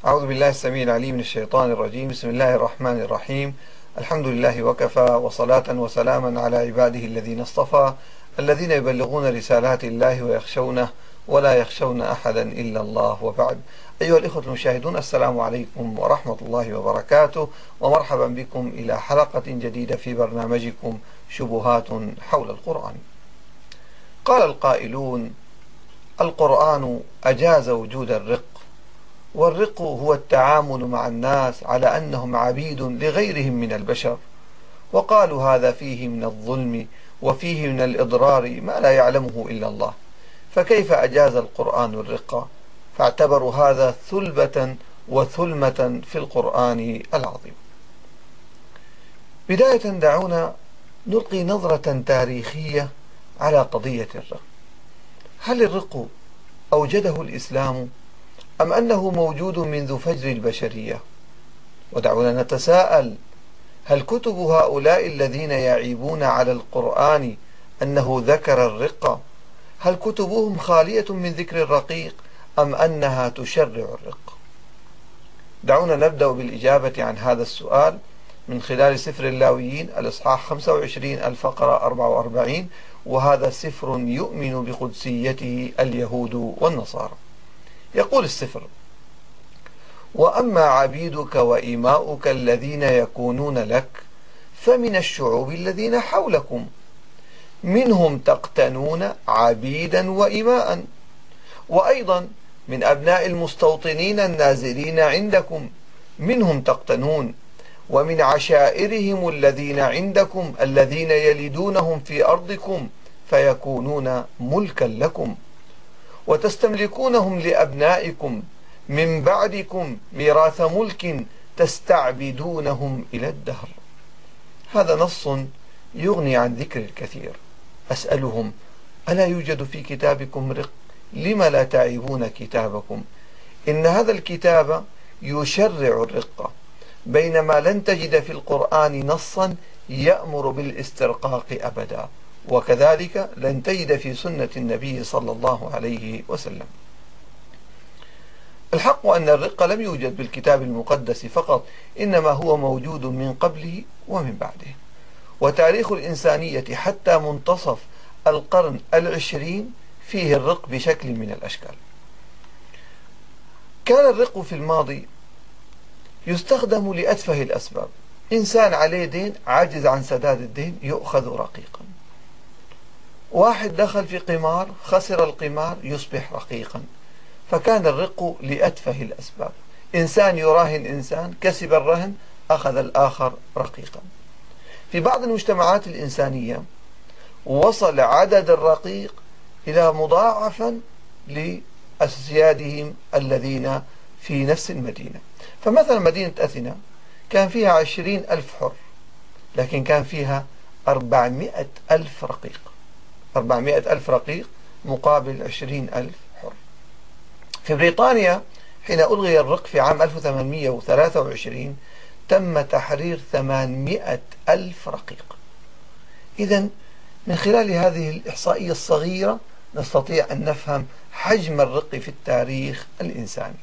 أعوذ بالله السميع العليم من الشيطان الرجيم. بسم الله الرحمن الرحيم. الحمد لله وكفى، وصلاة وسلاما على عباده الذين اصطفى، الذين يبلغون رسالات الله ويخشونه ولا يخشون أحدا إلا الله، وبعد. أيها الإخوة المشاهدون، السلام عليكم ورحمة الله وبركاته، ومرحبا بكم إلى حلقة جديدة في برنامجكم شبهات حول القرآن. قال القائلون: القرآن أجاز وجود الرق، والرق هو التعامل مع الناس على أنهم عبيد لغيرهم من البشر، وقالوا هذا فيه من الظلم وفيه من الإضرار ما لا يعلمه إلا الله، فكيف أجاز القرآن الرق؟ فاعتبروا هذا ثلبة وثلمة في القرآن العظيم. بداية دعونا نلقي نظرة تاريخية على قضية الرق. هل الرق أوجده الإسلام أم أنه موجود منذ فجر البشرية؟ ودعونا نتساءل: هل كتب هؤلاء الذين يعيبون على القرآن أنه ذكر الرق، هل كتبهم خالية من ذكر الرقيق أم أنها تشرع الرق؟ دعونا نبدأ بالإجابة عن هذا السؤال من خلال سفر اللاويين الإصحاح 25 الفقرة 44، وهذا سفر يؤمن بقدسيته اليهود والنصارى. يقول السفر: وأما عبيدك وإماؤك الذين يكونون لك فمن الشعوب الذين حولكم منهم تقتنون عبيدا وإماء، وأيضا من أبناء المستوطنين النازلين عندكم منهم تقتنون، ومن عشائرهم الذين عندكم الذين يلدونهم في أرضكم فيكونون ملكا لكم، وتستملكونهم لأبنائكم من بعدكم ميراث ملك تستعبدونهم إلى الدهر. هذا نص يغني عن ذكر الكثير. أسألهم: ألا يوجد في كتابكم رق؟ لم لا تعيبون كتابكم؟ إن هذا الكتاب يشرع الرق، بينما لن تجد في القرآن نصا يأمر بالاسترقاق أبدا، وكذلك لن تجد في سنة النبي صلى الله عليه وسلم. الحق أن الرق لم يوجد بالكتاب المقدس فقط، إنما هو موجود من قبله ومن بعده. وتاريخ الإنسانية حتى منتصف القرن العشرين فيه الرق بشكل من الأشكال. كان الرق في الماضي يستخدم لأتفه الأسباب. إنسان عليه دين، عاجز عن سداد الدين، يؤخذ رقيقا. واحد دخل في قمار، خسر القمار، يصبح رقيقا. فكان الرق لأتفه الأسباب. إنسان يراهن إنسان، كسب الرهن، أخذ الآخر رقيقا. في بعض المجتمعات الإنسانية وصل عدد الرقيق إلى مضاعفا لأسيادهم الذين في نفس المدينة. فمثلا مدينة أثينا كان فيها 20,000 حر، لكن كان فيها 400,000 رقيق. 400,000 رقيق مقابل 20,000 حر. في بريطانيا حين ألغي الرق في عام 1823 تم تحرير 800,000 رقيق. إذن من خلال هذه الإحصائية الصغيرة نستطيع أن نفهم حجم الرق في التاريخ الإنساني.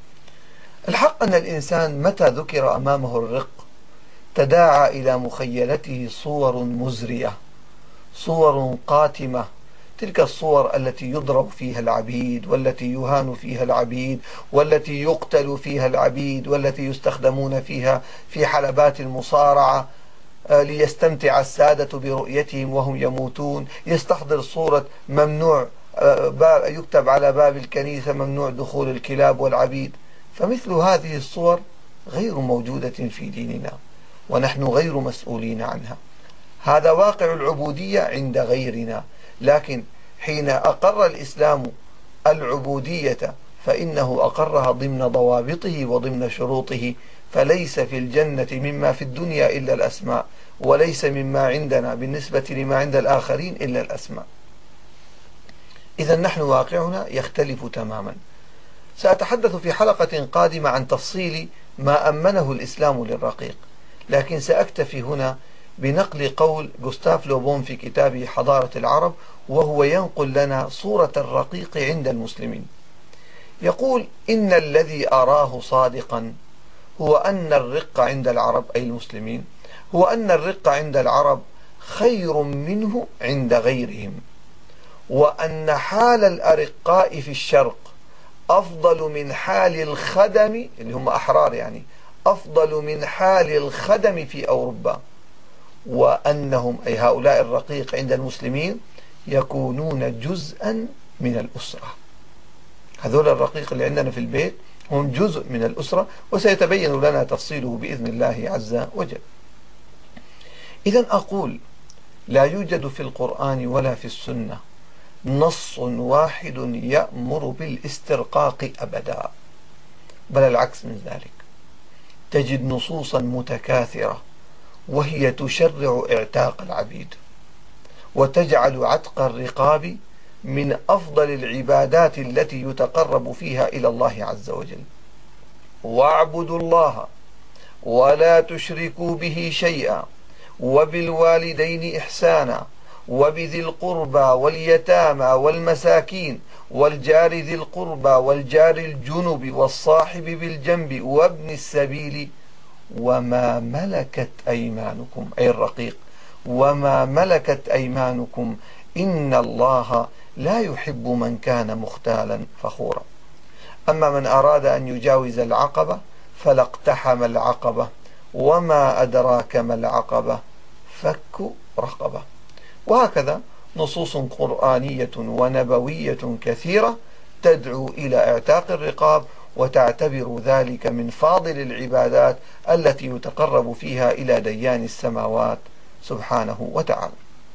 الحق أن الإنسان متى ذكر أمامه الرق تداعى إلى مخيلته صور مزرية، صور قاتمة، تلك الصور التي يضرب فيها العبيد، والتي يهان فيها العبيد، والتي يقتل فيها العبيد، والتي يستخدمون فيها في حلبات المصارعة ليستمتع السادة برؤيتهم وهم يموتون. يستحضر صورة ممنوع، يكتب على باب الكنيسة: ممنوع دخول الكلاب والعبيد. فمثل هذه الصور غير موجودة في ديننا، ونحن غير مسؤولين عنها. هذا واقع العبودية عند غيرنا، لكن حين أقر الإسلام العبودية فإنه أقرها ضمن ضوابطه وضمن شروطه، فليس في الجنة مما في الدنيا إلا الأسماء، وليس مما عندنا بالنسبة لما عند الآخرين إلا الأسماء. إذا نحن واقعنا يختلف تماما. سأتحدث في حلقة قادمة عن تفصيل ما أمنه الإسلام للرقيق، لكن سأكتفي هنا بنقل قول غوستاف لوبون في كتابه حضارة العرب، وهو ينقل لنا صورة الرقيق عند المسلمين. يقول إن الذي أراه صادقا هو أن الرق عند العرب أي المسلمين هو أن الرق عند العرب خير منه عند غيرهم، وأن حال الأرقاء في الشرق أفضل من حال الخدم اللي هم أحرار يعني أفضل من حال الخدم في أوروبا، وأنهم أي هؤلاء الرقيق عند المسلمين يكونون جزءا من الأسرة. هذول الرقيق اللي عندنا في البيت هم جزء من الأسرة، وسيتبين لنا تفصيله بإذن الله عز وجل. إذن أقول لا يوجد في القرآن ولا في السنة نص واحد يأمر بالاسترقاق أبدا، بل العكس من ذلك، تجد نصوصا متكاثرة وهي تشرع اعتاق العبيد، وتجعل عتق الرقاب من أفضل العبادات التي يتقرب فيها إلى الله عز وجل. واعبدوا الله ولا تشركوا به شيئا وبالوالدين إحسانا وبذي القربى واليتامى والمساكين والجار ذي القربى والجار الجنب والصاحب بالجنب وابن السبيل وما ملكت أيمانكم أي الرقيق وما ملكت أيمانكم إن الله لا يحب من كان مختالا فخورا. أما من أراد أن يجاوز العقبة فلا اقتحم العقبة وما أدراك ما العقبة فك رقبة. وهكذا نصوص قرآنية ونبوية كثيرة تدعو إلى اعتاق الرقاب، وتعتبر ذلك من فاضل العبادات التي يتقرب فيها إلى ديان السماوات سبحانه وتعالى.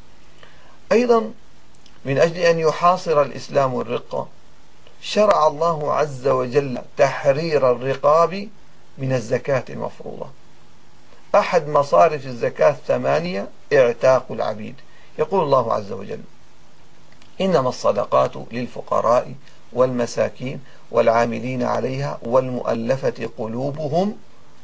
أيضا من أجل أن يحاصر الإسلام الرقة شرع الله عز وجل تحرير الرقاب من الزكاة المفروضة. أحد مصارف الزكاة 8 اعتاق العبيد. يقول الله عز وجل: إنما الصدقات للفقراء والمساكين والعاملين عليها والمؤلفة قلوبهم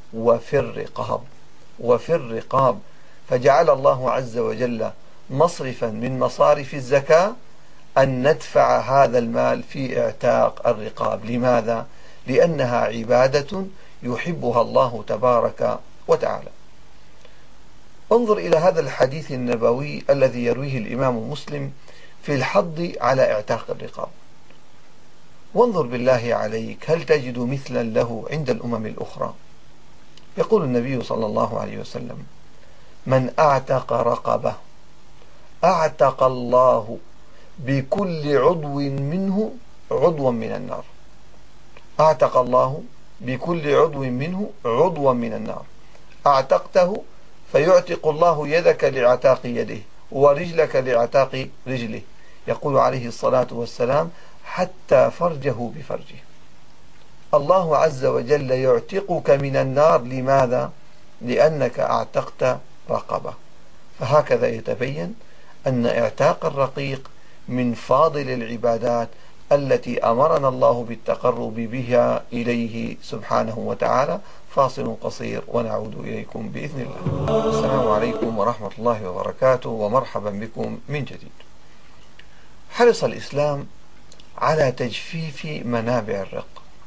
وفي الرقاب. فجعل الله عز وجل مصرفا من مصارف الزكاة أن ندفع هذا المال في اعتاق الرقاب. لماذا؟ لأنها عبادة يحبها الله تبارك وتعالى. انظر إلى هذا الحديث النبوي الذي يرويه الإمام مسلم في الحض على اعتاق الرقاب، وانظر بالله عليك هل تجد مثلا له عند الأمم الأخرى؟ يقول النبي صلى الله عليه وسلم: من أعتق رقبة أعتق الله بكل عضو منه عضوا من النار. أعتق الله بكل عضو منه عضوا من النار. أعتقته فيعتق الله يدك لعتاق يده ورجلك لعتاق رجله. يقول عليه الصلاة والسلام: حتى فرجه بفرجه. الله عز وجل يعتقك من النار. لماذا؟ لأنك أعتقت رقبة. فهكذا يتبين أن اعتاق الرقيق من فاضل العبادات التي أمرنا الله بالتقرب بها إليه سبحانه وتعالى. فاصل قصير ونعود إليكم بإذن الله. السلام عليكم ورحمة الله وبركاته، ومرحبا بكم من جديد. حرص الإسلام على تجفيف منابع الرق،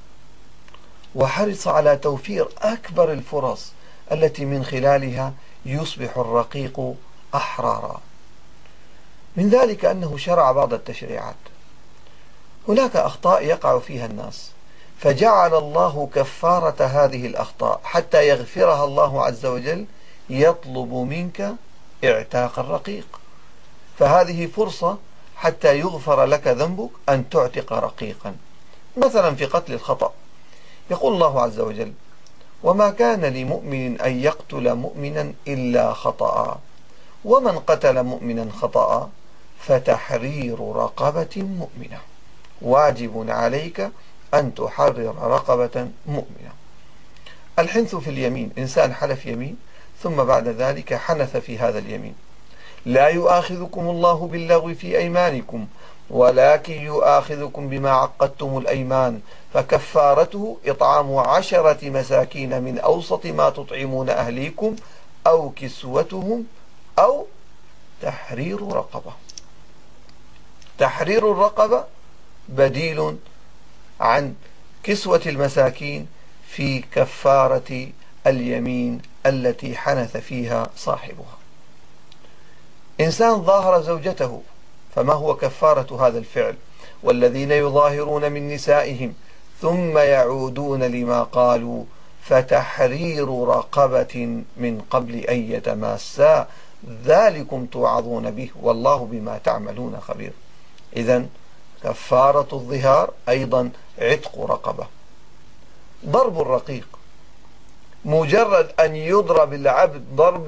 وحرص على توفير أكبر الفرص التي من خلالها يصبح الرقيق أحرارا. من ذلك أنه شرع بعض التشريعات. هناك أخطاء يقع فيها الناس، فجعل الله كفارة هذه الأخطاء حتى يغفرها الله عز وجل يطلب منك اعتاق الرقيق. فهذه فرصة حتى يغفر لك ذنبك أن تعتق رقيقا. مثلا في قتل الخطأ يقول الله عز وجل: وما كان لمؤمن أن يقتل مؤمنا إلا خطأ، ومن قتل مؤمنا خطأ فتحرير رقبة مؤمنة، واجب عليك أن تحرر رقبة مؤمنة. الحنث في اليمين، إنسان حلف يمين ثم بعد ذلك حنث في هذا اليمين. لا يؤاخذكم الله باللغو في أيمانكم ولكن يؤاخذكم بما عقدتم الأيمان فكفارته إطعام 10 مساكين من أوسط ما تطعمون أهليكم أو كسوتهم أو تحرير رقبة. تحرير الرقبة بديل عن كسوة المساكين في كفارة اليمين التي حنث فيها صاحبها. إنسان ظاهر زوجته، فما هو كفارة هذا الفعل؟ والذين يظاهرون من نسائهم ثم يعودون لما قالوا فتحرير رقبة من قبل أن يتماسا ذلكم توعظون به والله بما تعملون خبير. إذن كفارة الظهار أيضا عتق رقبة. ضرب الرقيق، مجرد أن يضرب العبد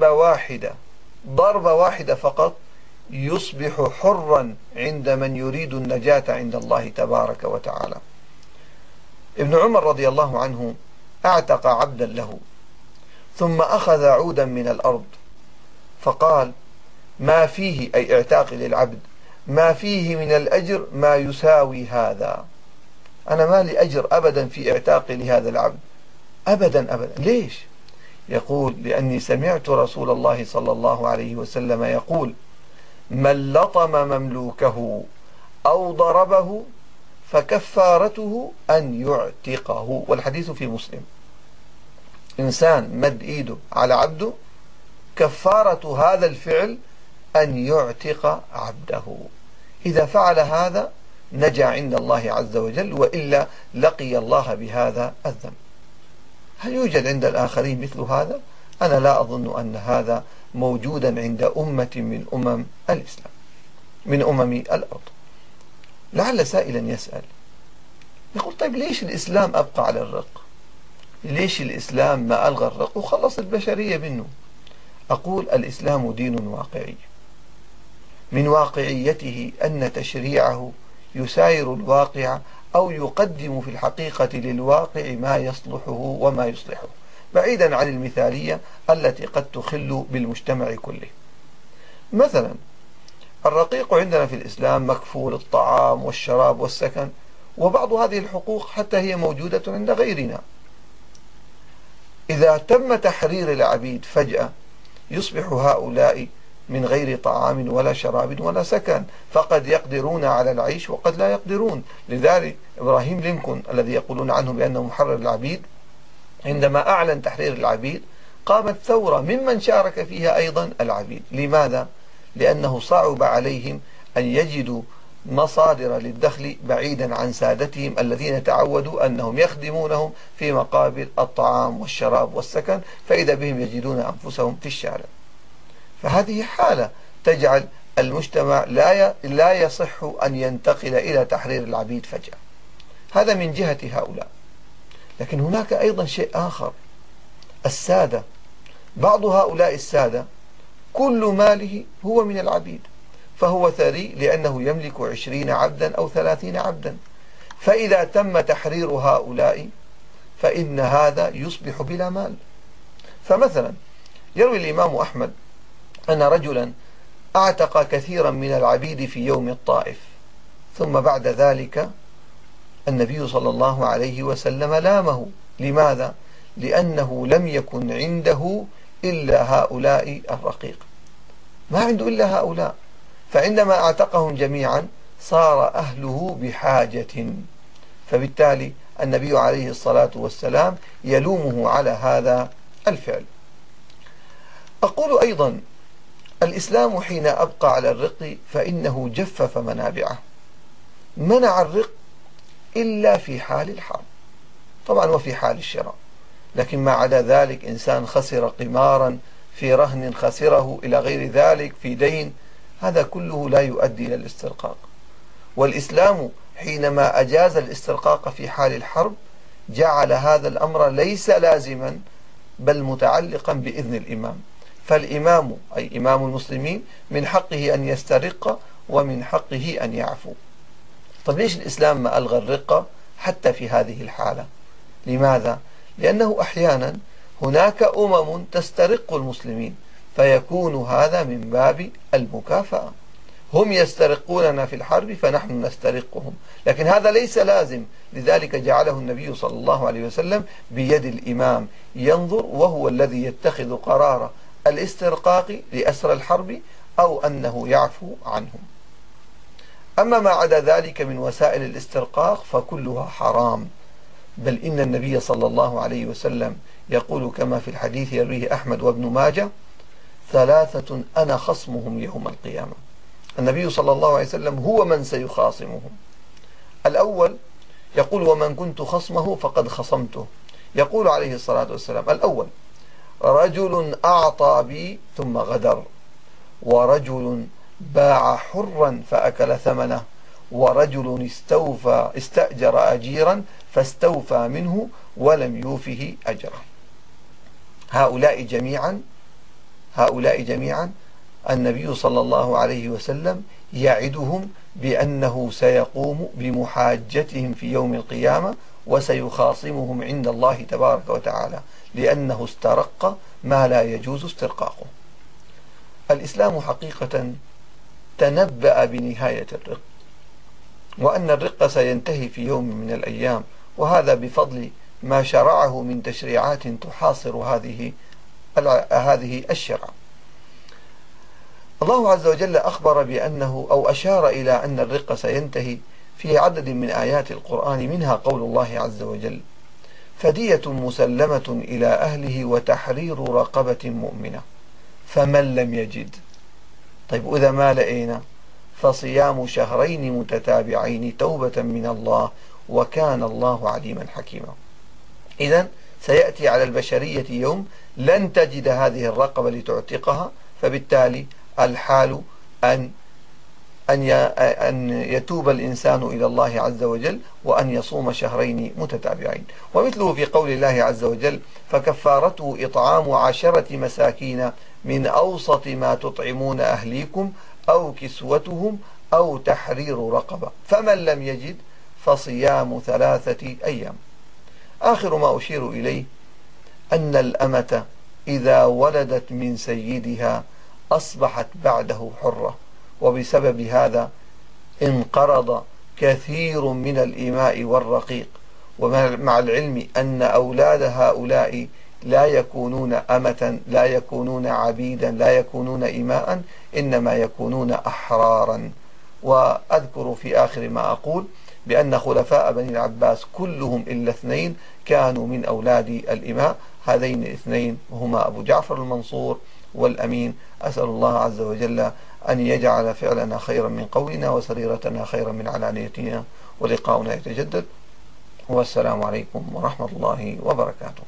ضربة واحدة فقط يصبح حرا عند من يريد النجاة عند الله تبارك وتعالى. ابن عمر رضي الله عنه اعتق عبدا له ثم أخذ عودا من الأرض فقال ما فيه، أي اعتاق للعبد، ما فيه من الأجر ما يساوي هذا. أنا ما لي أجر أبدا في اعتاقي لهذا العبد، أبدا أبدا. ليش؟ يقول لأني سمعت رسول الله صلى الله عليه وسلم يقول من لطم مملوكه أو ضربه فكفارته أن يعتقه، والحديث في مسلم. إنسان مد إيده على عبده، كفارة هذا الفعل أن يعتق عبده. إذا فعل هذا نجا عند الله عز وجل، وإلا لقي الله بهذا الذنب. هل يوجد عند الآخرين مثل هذا؟ أنا لا أظن أن هذا موجودا عند أمة من أمم الإسلام، من أمم الأرض. لعل سائلا يسأل يقول طيب ليش الإسلام أبقى على الرق؟ ليش الإسلام ما ألغى الرق وخلص البشرية منه؟ أقول الإسلام دين واقعي، من واقعيته أن تشريعه يساير الواقع أو يقدم في الحقيقة للواقع ما يصلحه وما يصلحه، بعيدا عن المثالية التي قد تخل بالمجتمع كله. مثلا الرقيق عندنا في الإسلام مكفول الطعام والشراب والسكن، وبعض هذه الحقوق حتى هي موجودة عند غيرنا. إذا تم تحرير العبيد فجأة يصبح هؤلاء من غير طعام ولا شراب ولا سكن، فقد يقدرون على العيش وقد لا يقدرون. لذلك إبراهيم لينكولن الذي يقولون عنه بأنه محرر العبيد، عندما أعلن تحرير العبيد قامت ثورة ممن شارك فيها أيضا العبيد. لماذا؟ لأنه صعب عليهم أن يجدوا مصادر للدخل بعيدا عن سادتهم الذين تعودوا أنهم يخدمونهم في مقابل الطعام والشراب والسكن، فإذا بهم يجدون أنفسهم في الشارع. فهذه حالة تجعل المجتمع لا يصح أن ينتقل إلى تحرير العبيد فجأة. هذا من جهة هؤلاء. لكن هناك أيضا شيء آخر، السادة. بعض هؤلاء السادة كل ماله هو من العبيد، فهو ثري لأنه يملك 20 عبدا أو 30 عبدا، فإذا تم تحرير هؤلاء فإن هذا يصبح بلا مال. فمثلا يروي الإمام أحمد أن رجلا أعتق كثيرا من العبيد في يوم الطائف، ثم بعد ذلك النبي صلى الله عليه وسلم لامه. لماذا؟ لأنه لم يكن عنده إلا هؤلاء الرقيق، ما عنده إلا هؤلاء، فعندما أعتقهم جميعا صار أهله بحاجة، فبالتالي النبي عليه الصلاة والسلام يلومه على هذا الفعل. أقول أيضا الإسلام حين أبقى على الرق فإنه جفف منابعه، منع الرق إلا في حال الحرب طبعا وفي حال الشراء، لكن ما عدا ذلك إنسان خسر قمارا في رهن خسره إلى غير ذلك في دين، هذا كله لا يؤدي إلى الاسترقاق. والإسلام حينما أجاز الاسترقاق في حال الحرب جعل هذا الأمر ليس لازما بل متعلقا بإذن الإمام، فالإمام أي إمام المسلمين من حقه أن يسترق ومن حقه أن يعفو. طب ليش الإسلام ما ألغى الرقة حتى في هذه الحالة؟ لماذا؟ لأنه أحيانا هناك أمم تسترق المسلمين، فيكون هذا من باب المكافأة، هم يسترقوننا في الحرب فنحن نسترقهم، لكن هذا ليس لازم. لذلك جعله النبي صلى الله عليه وسلم بيد الإمام ينظر، وهو الذي يتخذ قرار الاسترقاق لأسر الحرب أو أنه يعفو عنهم. أما ما عدا ذلك من وسائل الاسترقاق فكلها حرام. بل إن النبي صلى الله عليه وسلم يقول كما في الحديث يرويه أحمد وابن ماجه: ثلاثة أنا خصمهم يوم القيامة. النبي صلى الله عليه وسلم هو من سيخاصمهم. الأول يقول: ومن كنت خصمه فقد خصمته. يقول عليه الصلاة والسلام: الأول رجل أعطى بي ثم غدر، ورجل باع حرا فأكل ثمنه، ورجل استأجر أجيرا فاستوفى منه ولم يوفه أجره. هؤلاء جميعا النبي صلى الله عليه وسلم يعدهم بأنه سيقوم بمحاجتهم في يوم القيامة وسيخاصمهم عند الله تبارك وتعالى، لأنه استرق ما لا يجوز استرقاقه. الإسلام حقيقة تنبأ بنهاية الرق، وأن الرق سينتهي في يوم من الأيام، وهذا بفضل ما شرعه من تشريعات تحاصر هذه الشرع. الله عز وجل أخبر بأنه أو أشار إلى أن الرق سينتهي في عدد من آيات القرآن، منها قول الله عز وجل: فدية مسلمة إلى أهله وتحرير رقبة مؤمنة فمن لم يجد. طيب إذا ما لقينا فصيام شهرين متتابعين توبة من الله وكان الله عليما حكيما. إذن سيأتي على البشرية يوم لن تجد هذه الرقبة لتعتقها، فبالتالي الحال أن يتوب الإنسان إلى الله عز وجل وأن يصوم شهرين متتابعين. ومثله في قول الله عز وجل: فكفارته إطعام 10 مساكين من أوسط ما تطعمون أهليكم أو كسوتهم أو تحرير رقبة فمن لم يجد فصيام 3 أيام. آخر ما أشير إليه أن الأمة إذا ولدت من سيدها أصبحت بعده حرة، وبسبب هذا انقرض كثير من الإماء والرقيق. ومع العلم أن أولاد هؤلاء لا يكونون أمة، لا يكونون عبيدا، لا يكونون إماء، إنما يكونون أحرارا. وأذكر في آخر ما أقول بأن خلفاء بني العباس كلهم إلا 2 كانوا من أولاد الإماء، هذين الاثنين هما أبو جعفر المنصور والأمين. أسأل الله عز وجل أن يجعل فعلنا خيرا من قولنا وسريرتنا خيرا من علانيتنا، ولقاؤنا يتجدد. والسلام عليكم ورحمة الله وبركاته.